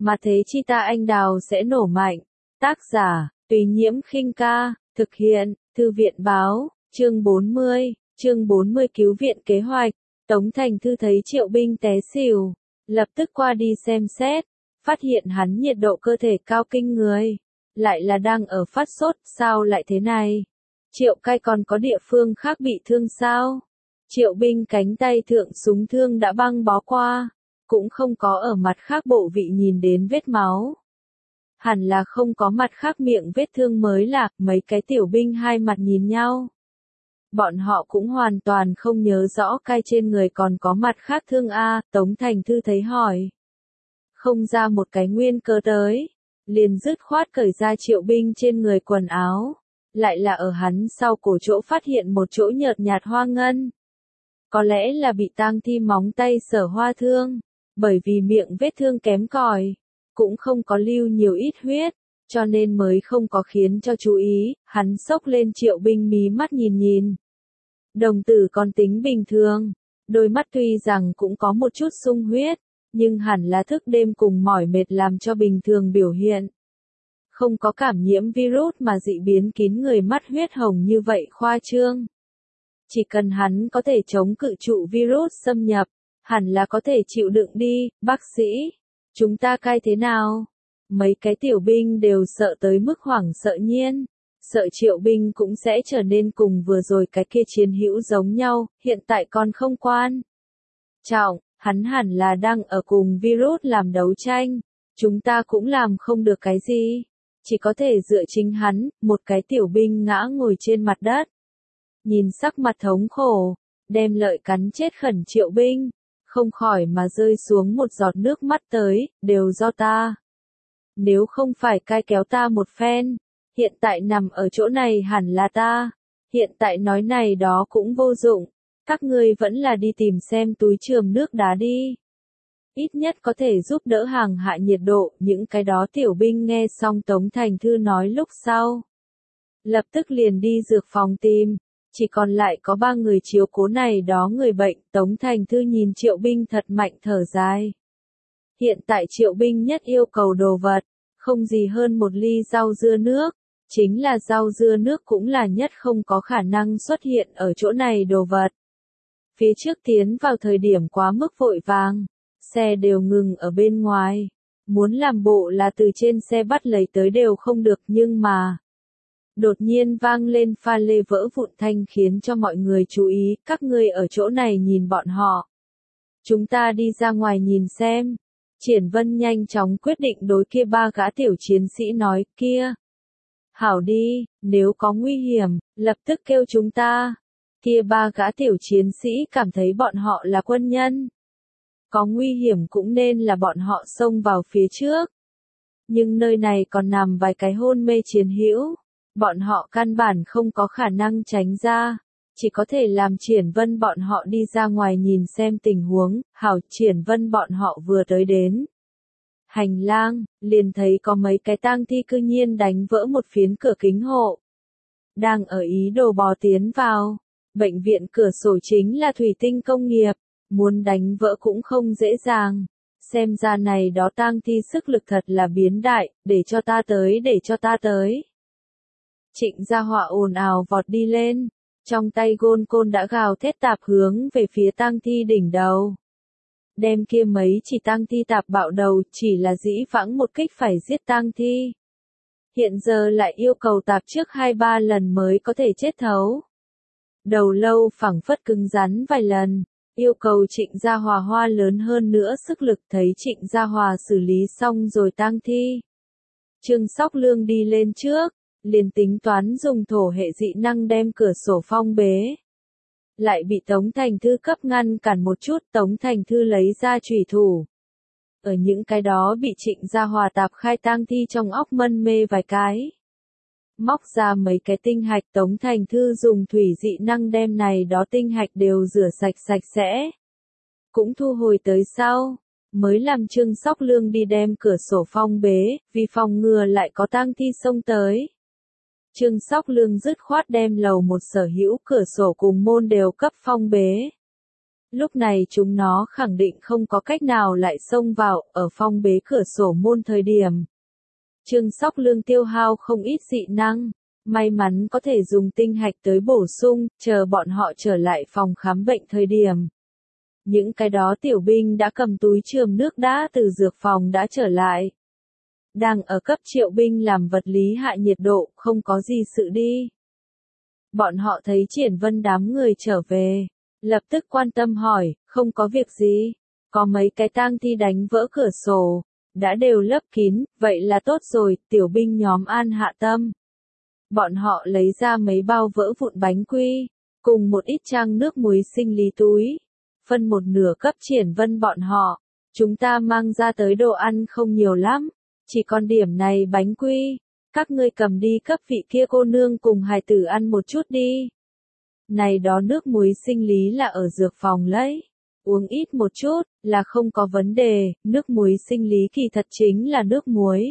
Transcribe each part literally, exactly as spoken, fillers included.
mà thế chi ta anh đào sẽ nổ mạnh. Tác giả, Tùy Nhiễm Khinh Ca, thực hiện, Thư viện Báo, chương bốn mươi, chương bốn mươi cứu viện kế hoạch. Tống Thành Thư thấy Triệu Binh té xỉu, lập tức qua đi xem xét, phát hiện hắn nhiệt độ cơ thể cao kinh người, lại là đang ở phát sốt, sao lại thế này? Triệu Cai còn có địa phương khác bị thương sao? Triệu Binh cánh tay thượng súng thương đã băng bó qua, cũng không có ở mặt khác bộ vị nhìn đến vết máu. Hẳn là không có mặt khác miệng vết thương mới là, mấy cái tiểu binh hai mặt nhìn nhau. Bọn họ cũng hoàn toàn không nhớ rõ Cai trên người còn có mặt khác thương a. Tống Thành Thư thấy hỏi. Không ra một cái nguyên cớ tới, liền dứt khoát cởi ra Triệu Binh trên người quần áo, lại là ở hắn sau cổ chỗ phát hiện một chỗ nhợt nhạt hoa ngân. Có lẽ là bị tang thi móng tay sở hoa thương, bởi vì miệng vết thương kém cỏi, cũng không có lưu nhiều ít huyết, cho nên mới không có khiến cho chú ý. Hắn xốc lên Triệu Binh mí mắt nhìn nhìn. Đồng tử còn tính bình thường, đôi mắt tuy rằng cũng có một chút sung huyết, nhưng hẳn là thức đêm cùng mỏi mệt làm cho bình thường biểu hiện. Không có cảm nhiễm virus mà dị biến kín người mắt huyết hồng như vậy khoa trương. Chỉ cần hắn có thể chống cự trụ virus xâm nhập, hẳn là có thể chịu đựng đi. Bác sĩ, chúng ta cai thế nào? Mấy cái tiểu binh đều sợ tới mức hoảng sợ nhiên, sợ Triệu Binh cũng sẽ trở nên cùng vừa rồi cái kia chiến hữu giống nhau, hiện tại còn không quan trọng, hắn hẳn là đang ở cùng virus làm đấu tranh, chúng ta cũng làm không được cái gì, chỉ có thể dựa chính hắn. Một cái tiểu binh ngã ngồi trên mặt đất, nhìn sắc mặt thống khổ, đem lợi cắn chết khẩn Triệu Binh, không khỏi mà rơi xuống một giọt nước mắt tới, đều do ta. Nếu không phải Cai kéo ta một phen, hiện tại nằm ở chỗ này hẳn là ta, hiện tại nói này đó cũng vô dụng, các ngươi vẫn là đi tìm xem túi chườm nước đá đi. Ít nhất có thể giúp đỡ hàng hạ nhiệt độ. Những cái đó tiểu binh nghe xong Tống Thành Thư nói lúc sau, lập tức liền đi dược phòng tìm, chỉ còn lại có ba người chiếu cố này đó người bệnh. Tống Thành Thư nhìn Triệu Binh thật mạnh thở dài. Hiện tại Triệu Binh nhất yêu cầu đồ vật, không gì hơn một ly rau dưa nước, chính là rau dưa nước cũng là nhất không có khả năng xuất hiện ở chỗ này đồ vật. Phía trước tiến vào thời điểm quá mức vội vàng, xe đều ngừng ở bên ngoài, muốn làm bộ là từ trên xe bắt lấy tới đều không được, nhưng mà đột nhiên vang lên pha lê vỡ vụn thanh khiến cho mọi người chú ý. Các ngươi ở chỗ này nhìn bọn họ, chúng ta đi ra ngoài nhìn xem. Triển Vân nhanh chóng quyết định đối kia ba gã tiểu chiến sĩ nói, kia. Hảo đi, nếu có nguy hiểm, lập tức kêu chúng ta. Kia ba gã tiểu chiến sĩ cảm thấy bọn họ là quân nhân. Có nguy hiểm cũng nên là bọn họ xông vào phía trước. Nhưng nơi này còn nằm vài cái hôn mê chiến hữu, bọn họ căn bản không có khả năng tránh ra. Chỉ có thể làm Triển Vân bọn họ đi ra ngoài nhìn xem tình huống. Hảo, Triển Vân bọn họ vừa tới đến hành lang, liền thấy có mấy cái tang thi cư nhiên đánh vỡ một phiến cửa kính hộ. Đang ở ý đồ bò tiến vào. Bệnh viện cửa sổ chính là thủy tinh công nghiệp, muốn đánh vỡ cũng không dễ dàng. Xem ra này đó tang thi sức lực thật là biến đại, để cho ta tới, để cho ta tới. Trịnh Gia Họa ồn ào vọt đi lên, trong tay gôn côn đã gào thét tạp hướng về phía tang thi đỉnh đầu. Đem kia mấy chỉ tang thi tạp bạo đầu, chỉ là dĩ vãng một kích phải giết tang thi. Hiện giờ lại yêu cầu tạp trước hai ba lần mới có thể chết thấu. Đầu lâu phẳng phất cứng rắn vài lần, yêu cầu Trịnh Gia Hòa hoa lớn hơn nữa sức lực. Thấy Trịnh Gia Hòa xử lý xong rồi tang thi, Trương Sóc Lương đi lên trước, liền tính toán dùng thổ hệ dị năng đem cửa sổ phong bế. Lại bị Tống Thành Thư cấp ngăn cản một chút. Tống Thành Thư lấy ra chủy thủ, ở những cái đó bị Trịnh Gia Hòa tạp khai tang thi trong óc mân mê vài cái. Móc ra mấy cái tinh hạch. Tống Thành Thư dùng thủy dị năng đem này đó tinh hạch đều rửa sạch sạch sẽ, cũng thu hồi tới sau, mới làm Trương Sóc Lương đi đem cửa sổ phong bế, vì phòng ngừa lại có tang thi xông tới. Trương Sóc Lương dứt khoát đem lầu một sở hữu cửa sổ cùng môn đều cấp phong bế. Lúc này chúng nó khẳng định không có cách nào lại xông vào, ở phong bế cửa sổ môn thời điểm. Trương Sóc Lương tiêu hao không ít dị năng, may mắn có thể dùng tinh hạch tới bổ sung, chờ bọn họ trở lại phòng khám bệnh thời điểm. Những cái đó tiểu binh đã cầm túi chườm nước đã từ dược phòng đã trở lại. Đang ở cấp triệu binh làm vật lý hạ nhiệt độ, không có gì sự đi. Bọn họ thấy Triển Vân đám người trở về, lập tức quan tâm hỏi, không có việc gì, có mấy cái tang thi đánh vỡ cửa sổ, đã đều lấp kín, vậy là tốt rồi, tiểu binh nhóm an hạ tâm. Bọn họ lấy ra mấy bao vỡ vụn bánh quy, cùng một ít trang nước muối sinh lý túi, phân một nửa cấp Triển Vân bọn họ, chúng ta mang ra tới đồ ăn không nhiều lắm, chỉ còn điểm này bánh quy, các ngươi cầm đi cấp vị kia cô nương cùng hài tử ăn một chút đi. Này đó nước muối sinh lý là ở dược phòng lấy, uống ít một chút, là không có vấn đề, nước muối sinh lý kỳ thật chính là nước muối.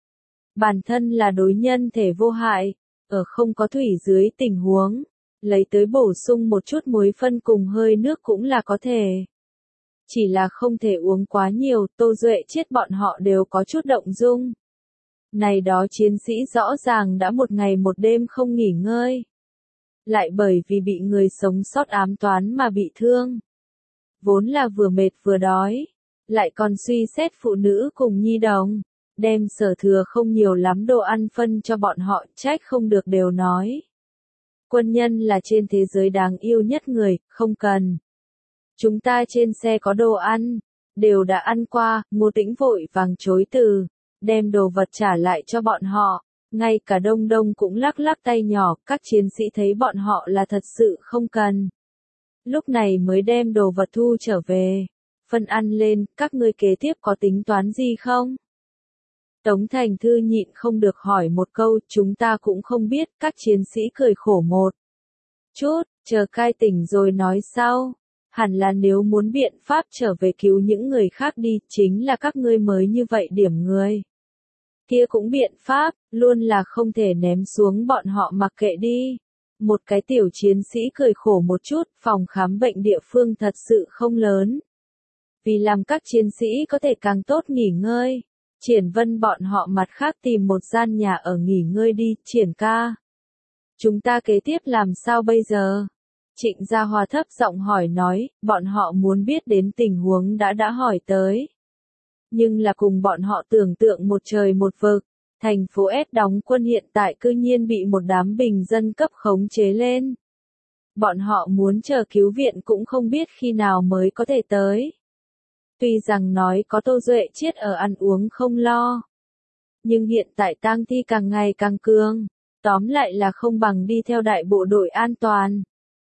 Bản thân là đối nhân thể vô hại, ở không có thủy dưới tình huống, lấy tới bổ sung một chút muối phân cùng hơi nước cũng là có thể. Chỉ là không thể uống quá nhiều, Tô Duệ chết bọn họ đều có chút động dung. Này đó chiến sĩ rõ ràng đã một ngày một đêm không nghỉ ngơi. Lại bởi vì bị người sống sót ám toán mà bị thương. Vốn là vừa mệt vừa đói, lại còn suy xét phụ nữ cùng nhi đồng, đem sở thừa không nhiều lắm đồ ăn phân cho bọn họ, trách không được đều nói. Quân nhân là trên thế giới đáng yêu nhất người, không cần. Chúng ta trên xe có đồ ăn, đều đã ăn qua, Ngô Tĩnh vội vàng chối từ, đem đồ vật trả lại cho bọn họ. Ngay cả Đông Đông cũng lắc lắc tay nhỏ, các chiến sĩ thấy bọn họ là thật sự không cần. Lúc này mới đem đồ vật thu trở về. Phân ăn lên, các ngươi kế tiếp có tính toán gì không? Tống Thành Thư nhịn không được hỏi một câu, chúng ta cũng không biết, các chiến sĩ cười khổ một chút, chờ cai tỉnh rồi nói sau. Hẳn là nếu muốn biện pháp trở về cứu những người khác đi, chính là các ngươi mới như vậy điểm người. Kia cũng biện pháp, luôn là không thể ném xuống bọn họ mặc kệ đi. Một cái tiểu chiến sĩ cười khổ một chút, phòng khám bệnh địa phương thật sự không lớn. Vì làm các chiến sĩ có thể càng tốt nghỉ ngơi, Triển Vân bọn họ mặt khác tìm một gian nhà ở nghỉ ngơi đi, Triển ca. Chúng ta kế tiếp làm sao bây giờ? Trịnh Gia Hòa thấp giọng hỏi nói, bọn họ muốn biết đến tình huống đã đã hỏi tới. Nhưng là cùng bọn họ tưởng tượng một trời một vực, thành phố S đóng quân hiện tại cư nhiên bị một đám bình dân cấp khống chế lên. Bọn họ muốn chờ cứu viện cũng không biết khi nào mới có thể tới. Tuy rằng nói có Tô Duệ chết ở ăn uống không lo. Nhưng hiện tại tang thi càng ngày càng cường, tóm lại là không bằng đi theo đại bộ đội an toàn.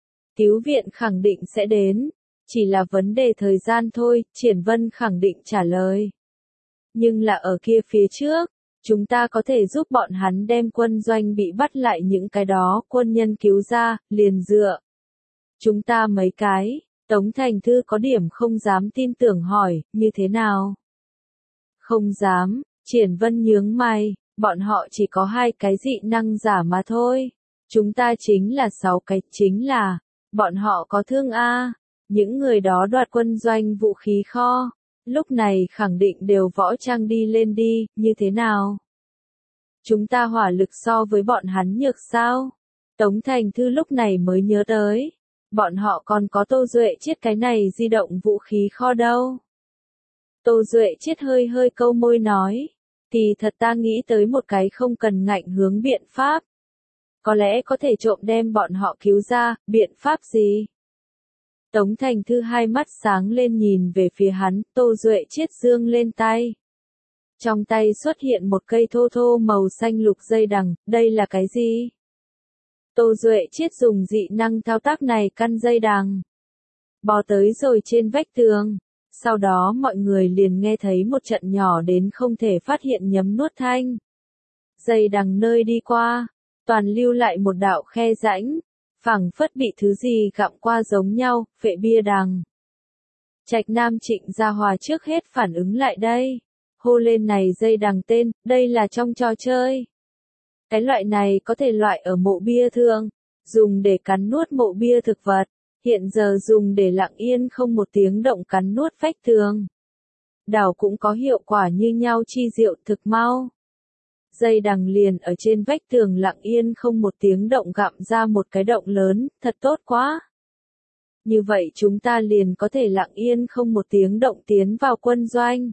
Cứu viện khẳng định sẽ đến, chỉ là vấn đề thời gian thôi, Triển Vân khẳng định trả lời. Nhưng là ở kia phía trước, chúng ta có thể giúp bọn hắn đem quân doanh bị bắt lại những cái đó quân nhân cứu ra, liền dựa. Chúng ta mấy cái, Tống Thành Thư có điểm không dám tin tưởng hỏi, như thế nào? Không dám, Triển Vân nhướng mày, bọn họ chỉ có hai cái dị năng giả mà thôi. Chúng ta chính là sáu cái, chính là, bọn họ có thương a, những người đó đoạt quân doanh vũ khí kho, lúc này khẳng định đều võ trang đi lên đi, như thế nào? Chúng ta hỏa lực so với bọn hắn nhược sao? Tống Thành Thư lúc này mới nhớ tới, bọn họ còn có Tô Duệ chết cái này di động vũ khí kho đâu. Tô Duệ chết hơi hơi câu môi nói, thì thật ta nghĩ tới một cái không cần ngạnh hướng biện pháp. Có lẽ có thể trộm đem bọn họ cứu ra, biện pháp gì? Tống Thành Thư hai mắt sáng lên nhìn về phía hắn, Tô Duệ chết dương lên tay. Trong tay xuất hiện một cây thô thô màu xanh lục dây đằng, đây là cái gì? Tô Duệ chết dùng dị năng thao tác này căn dây đằng. Bò tới rồi trên vách tường. Sau đó mọi người liền nghe thấy một trận nhỏ đến không thể phát hiện nhấm nuốt thanh. Dây đằng nơi đi qua, toàn lưu lại một đạo khe rãnh, phẳng phất bị thứ gì gặm qua giống nhau, phệ bia đằng. Trạch Nam Trịnh Gia Hòa trước hết phản ứng lại đây, hô lên này dây đằng tên, đây là trong trò chơi. Cái loại này có thể loại ở mộ bia thường, dùng để cắn nuốt mộ bia thực vật, hiện giờ dùng để lặng yên không một tiếng động cắn nuốt vách tường. Đào cũng có hiệu quả như nhau chi diệu thực mau. Dây đằng liền ở trên vách tường lặng yên không một tiếng động gặm ra một cái động lớn, thật tốt quá. Như vậy chúng ta liền có thể lặng yên không một tiếng động tiến vào quân doanh.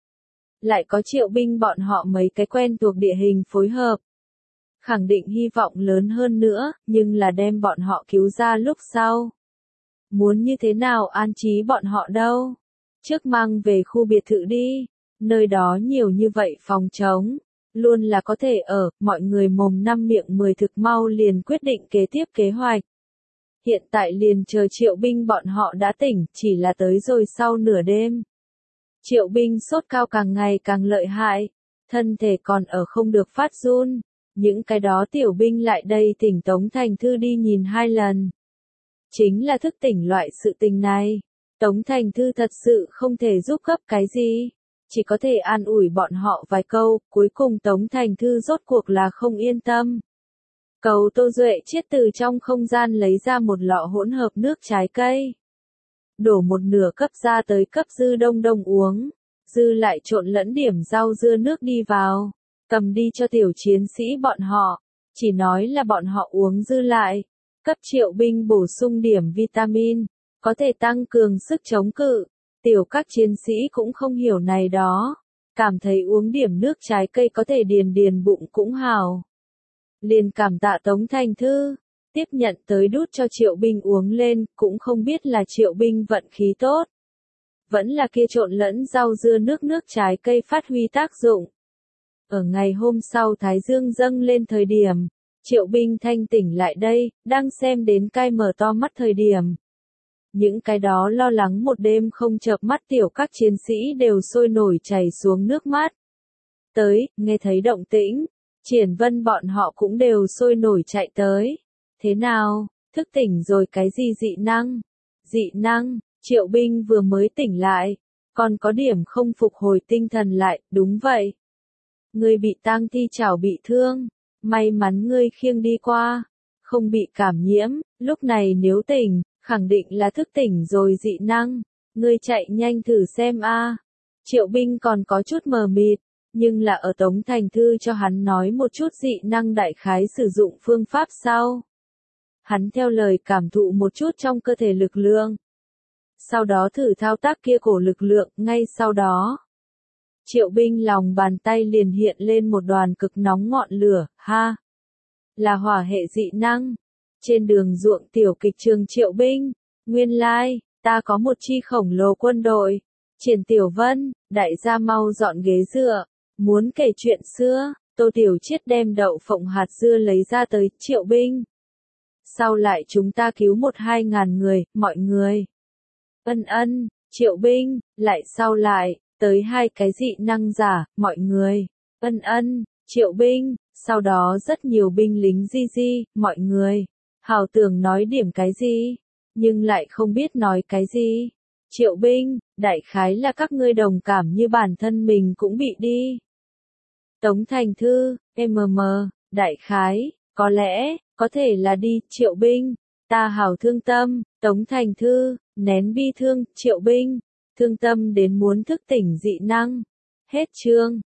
Lại có Triệu binh bọn họ mấy cái quen thuộc địa hình phối hợp. Khẳng định hy vọng lớn hơn nữa, nhưng là đem bọn họ cứu ra lúc sau. Muốn như thế nào an trí bọn họ đâu? Trước mang về khu biệt thự đi, nơi đó nhiều như vậy phòng trống, luôn là có thể ở, mọi người mồm năm miệng mười thực mau liền quyết định kế tiếp kế hoạch. Hiện tại liền chờ Triệu binh bọn họ đã tỉnh, chỉ là tới rồi sau nửa đêm. Triệu binh sốt cao càng ngày càng lợi hại, thân thể còn ở không được phát run, những cái đó tiểu binh lại đây thỉnh Tống Thành Thư đi nhìn hai lần. Chính là thức tỉnh loại sự tình này, Tống Thành Thư thật sự không thể giúp gấp cái gì, chỉ có thể an ủi bọn họ vài câu, cuối cùng Tống Thành Thư rốt cuộc là không yên tâm. Cầu Tô Duệ chiết từ trong không gian lấy ra một lọ hỗn hợp nước trái cây. Đổ một nửa cấp ra tới cấp Dư Đông Đông uống, Dư lại trộn lẫn điểm rau dưa nước đi vào, cầm đi cho tiểu chiến sĩ bọn họ, chỉ nói là bọn họ uống dư lại, cấp Triệu binh bổ sung điểm vitamin, có thể tăng cường sức chống cự. Tiểu các chiến sĩ cũng không hiểu này đó, cảm thấy uống điểm nước trái cây có thể điền điền bụng cũng hào. Liền cảm tạ Tống Thành Thư, tiếp nhận tới đút cho Triệu binh uống lên, cũng không biết là Triệu binh vận khí tốt. Vẫn là kia trộn lẫn rau dưa nước nước trái cây phát huy tác dụng. Ở ngày hôm sau Thái Dương dâng lên thời điểm, Triệu binh thanh tỉnh lại đây, đang xem đến cai mở to mắt thời điểm. Những cái đó lo lắng một đêm không chợp mắt tiểu các chiến sĩ đều sôi nổi chảy xuống nước mắt. Tới, nghe thấy động tĩnh, Triển Vân bọn họ cũng đều sôi nổi chạy tới. Thế nào, thức tỉnh rồi cái gì dị năng? Dị năng, Triệu binh vừa mới tỉnh lại, còn có điểm không phục hồi tinh thần lại, đúng vậy. Ngươi bị tang thi chảo bị thương, may mắn ngươi khiêng đi qua, không bị cảm nhiễm, lúc này nếu tỉnh, khẳng định là thức tỉnh rồi dị năng, ngươi chạy nhanh thử xem a. Triệu binh còn có chút mờ mịt, nhưng là ở Tống Thành Thư cho hắn nói một chút dị năng đại khái sử dụng phương pháp sau. Hắn theo lời cảm thụ một chút trong cơ thể lực lượng. Sau đó thử thao tác kia cổ lực lượng, ngay sau đó. Triệu binh lòng bàn tay liền hiện lên một đoàn cực nóng ngọn lửa, ha. Là hỏa hệ dị năng. Trên đường ruộng tiểu kịch trường Triệu binh, nguyên lai, like, ta có một chi khổng lồ quân đội. Triển Tiểu Vân, đại gia mau dọn ghế dựa, muốn kể chuyện xưa, Tô Tiểu Chiết đem đậu phộng hạt dưa lấy ra tới Triệu binh. Sau lại chúng ta cứu một hai ngàn người, mọi người. Ân ân, Triệu binh, lại sau lại, tới hai cái dị năng giả, mọi người. Ân ân, Triệu binh, sau đó rất nhiều binh lính di di, mọi người. Hào tưởng nói điểm cái gì, nhưng lại không biết nói cái gì. Triệu binh, đại khái là các ngươi đồng cảm như bản thân mình cũng bị đi. Tống Thành Thư, mm, đại khái, có lẽ, có thể là đi, Triệu binh, ta hào thương tâm, Tống Thành Thư, nén bi thương, Triệu binh, thương tâm đến muốn thức tỉnh dị năng. Hết chương.